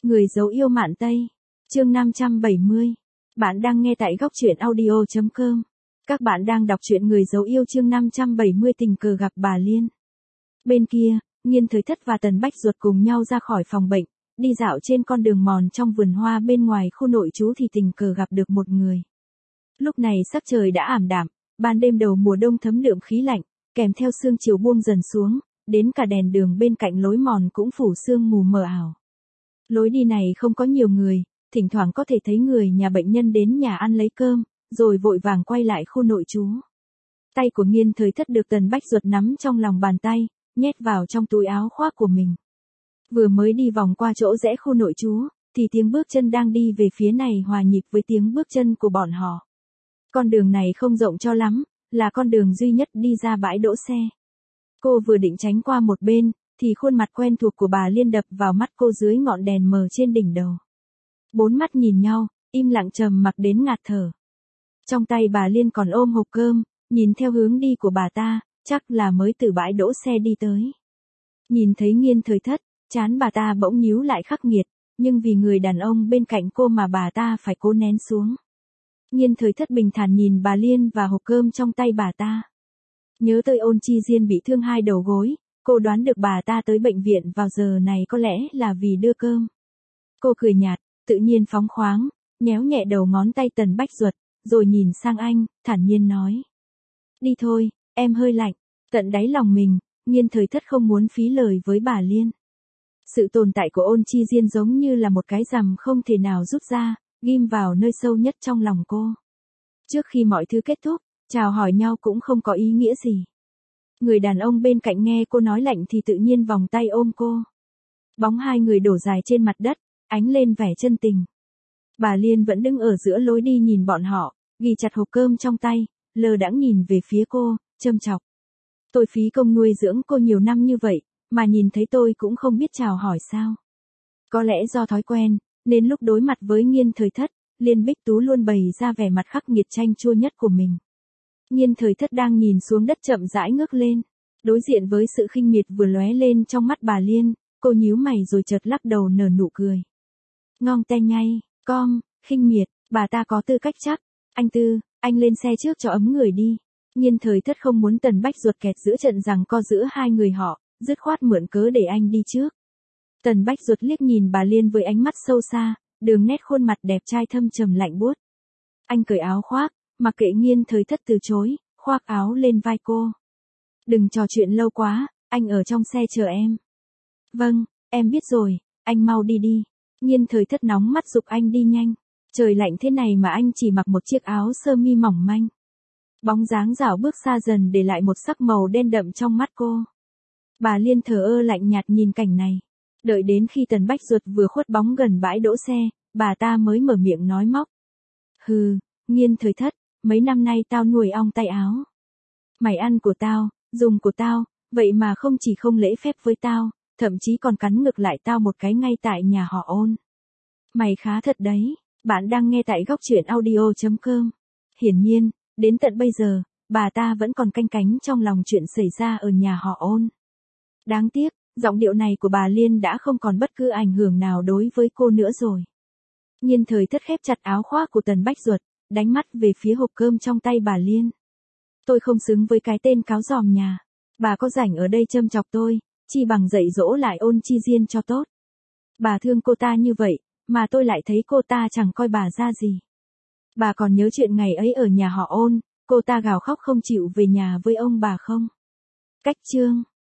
Người dấu yêu Mạn Tây. Chương 570. Bạn đang nghe tại góc truyện audio.com. Các bạn đang đọc truyện Người dấu yêu chương 570 tình cờ gặp bà Liên. Bên kia, Nghiên Thời Thất và Tần Bách Duật cùng nhau ra khỏi phòng bệnh, đi dạo trên con đường mòn trong vườn hoa bên ngoài khu nội trú thì tình cờ gặp được một người. Lúc này sắc trời đã ảm đạm, ban đêm đầu mùa đông thấm đượm khí lạnh, kèm theo sương chiều buông dần xuống, đến cả đèn đường bên cạnh lối mòn cũng phủ sương mù mờ ảo. Lối đi này không có nhiều người, thỉnh thoảng có thể thấy người nhà bệnh nhân đến nhà ăn lấy cơm, rồi vội vàng quay lại khu nội trú. Tay của Nghiên Thời Thất được Tần Bách Duật nắm trong lòng bàn tay, nhét vào trong túi áo khoác của mình. Vừa mới đi vòng qua chỗ rẽ khu nội trú, thì tiếng bước chân đang đi về phía này hòa nhịp với tiếng bước chân của bọn họ. Con đường này không rộng cho lắm, là con đường duy nhất đi ra bãi đỗ xe. Cô vừa định tránh qua một bên, thì khuôn mặt quen thuộc của bà Liên đập vào mắt cô dưới ngọn đèn mờ trên đỉnh đầu. Bốn mắt nhìn nhau, im lặng trầm mặc đến ngạt thở. Trong tay bà Liên còn ôm hộp cơm, nhìn theo hướng đi của bà ta, chắc là mới từ bãi đỗ xe đi tới. Nhìn thấy Nghiên Thời Thất, trán bà ta bỗng nhíu lại khắc nghiệt, nhưng vì người đàn ông bên cạnh cô mà bà ta phải cố nén xuống. Nghiên Thời Thất bình thản nhìn bà Liên và hộp cơm trong tay bà ta. Nhớ tới Ôn Chi Diên bị thương hai đầu gối, cô đoán được bà ta tới bệnh viện vào giờ này có lẽ là vì đưa cơm. Cô cười nhạt, tự nhiên phóng khoáng, nhéo nhẹ đầu ngón tay Tần Bách Duật, rồi nhìn sang anh, thản nhiên nói. Đi thôi, em hơi lạnh. Tận đáy lòng mình, Nghiên Thời Thất không muốn phí lời với bà Liên. Sự tồn tại của Ôn Chi Diên giống như là một cái rằm không thể nào rút ra, ghim vào nơi sâu nhất trong lòng cô. Trước khi mọi thứ kết thúc, chào hỏi nhau cũng không có ý nghĩa gì. Người đàn ông bên cạnh nghe cô nói lạnh thì tự nhiên vòng tay ôm cô. Bóng hai người đổ dài trên mặt đất, ánh lên vẻ chân tình. Bà Liên vẫn đứng ở giữa lối đi nhìn bọn họ, ghi chặt hộp cơm trong tay, lơ đãng nhìn về phía cô, châm chọc. Tôi phí công nuôi dưỡng cô nhiều năm như vậy, mà nhìn thấy tôi cũng không biết chào hỏi sao. Có lẽ do thói quen, nên lúc đối mặt với Nghiên Thời Thất, Liên Bích Tú luôn bày ra vẻ mặt khắc nghiệt chanh chua nhất của mình. Nghiên Thời Thất đang nhìn xuống đất chậm rãi ngước lên, đối diện với sự khinh miệt vừa lóe lên trong mắt bà Liên, cô nhíu mày rồi chợt lắc đầu nở nụ cười. Ngong te nhay, khinh miệt, bà ta có tư cách chắc. Anh Tư, anh lên xe trước cho ấm người đi. Nghiên Thời Thất không muốn Tần Bách Duật kẹt giữa trận giằng co giữa hai người họ, dứt khoát mượn cớ để anh đi trước. Tần Bách Duật liếc nhìn bà Liên với ánh mắt sâu xa, đường nét khuôn mặt đẹp trai thâm trầm lạnh buốt. Anh cởi áo khoác, mặc kệ Nghiên Thời Thất từ chối, khoác áo lên vai cô. Đừng trò chuyện lâu quá, anh ở trong xe chờ em. Vâng, em biết rồi, anh mau đi đi. Nghiên Thời Thất nóng mắt giục anh đi nhanh. Trời lạnh thế này mà anh chỉ mặc một chiếc áo sơ mi mỏng manh. Bóng dáng rảo bước xa dần để lại một sắc màu đen đậm trong mắt cô. Bà Liên thờ ơ lạnh nhạt nhìn cảnh này. Đợi đến khi Tần Bách Duật vừa khuất bóng gần bãi đỗ xe, bà ta mới mở miệng nói móc. Hừ, Nghiên Thời Thất, mấy năm nay tao nuôi ong tay áo. Mày ăn của tao, dùng của tao, vậy mà không chỉ không lễ phép với tao, thậm chí còn cắn ngược lại tao một cái ngay tại nhà họ Ôn. Mày khá thật đấy. Bạn đang nghe tại góc truyện audio.com. Hiển nhiên, đến tận bây giờ, bà ta vẫn còn canh cánh trong lòng chuyện xảy ra ở nhà họ Ôn. Đáng tiếc, giọng điệu này của bà Liên đã không còn bất cứ ảnh hưởng nào đối với cô nữa rồi. Nghiên Thời Thất khép chặt áo khoác của Tần Bách Duật, đánh mắt về phía hộp cơm trong tay bà Liên. Tôi không xứng với cái tên cáo giòm nhà. Bà có rảnh ở đây châm chọc tôi, chi bằng dạy dỗ lại Ôn Chi Diên cho tốt. Bà thương cô ta như vậy, mà tôi lại thấy cô ta chẳng coi bà ra gì. Bà còn nhớ chuyện ngày ấy ở nhà họ Ôn, cô ta gào khóc không chịu về nhà với ông bà không? Cách chương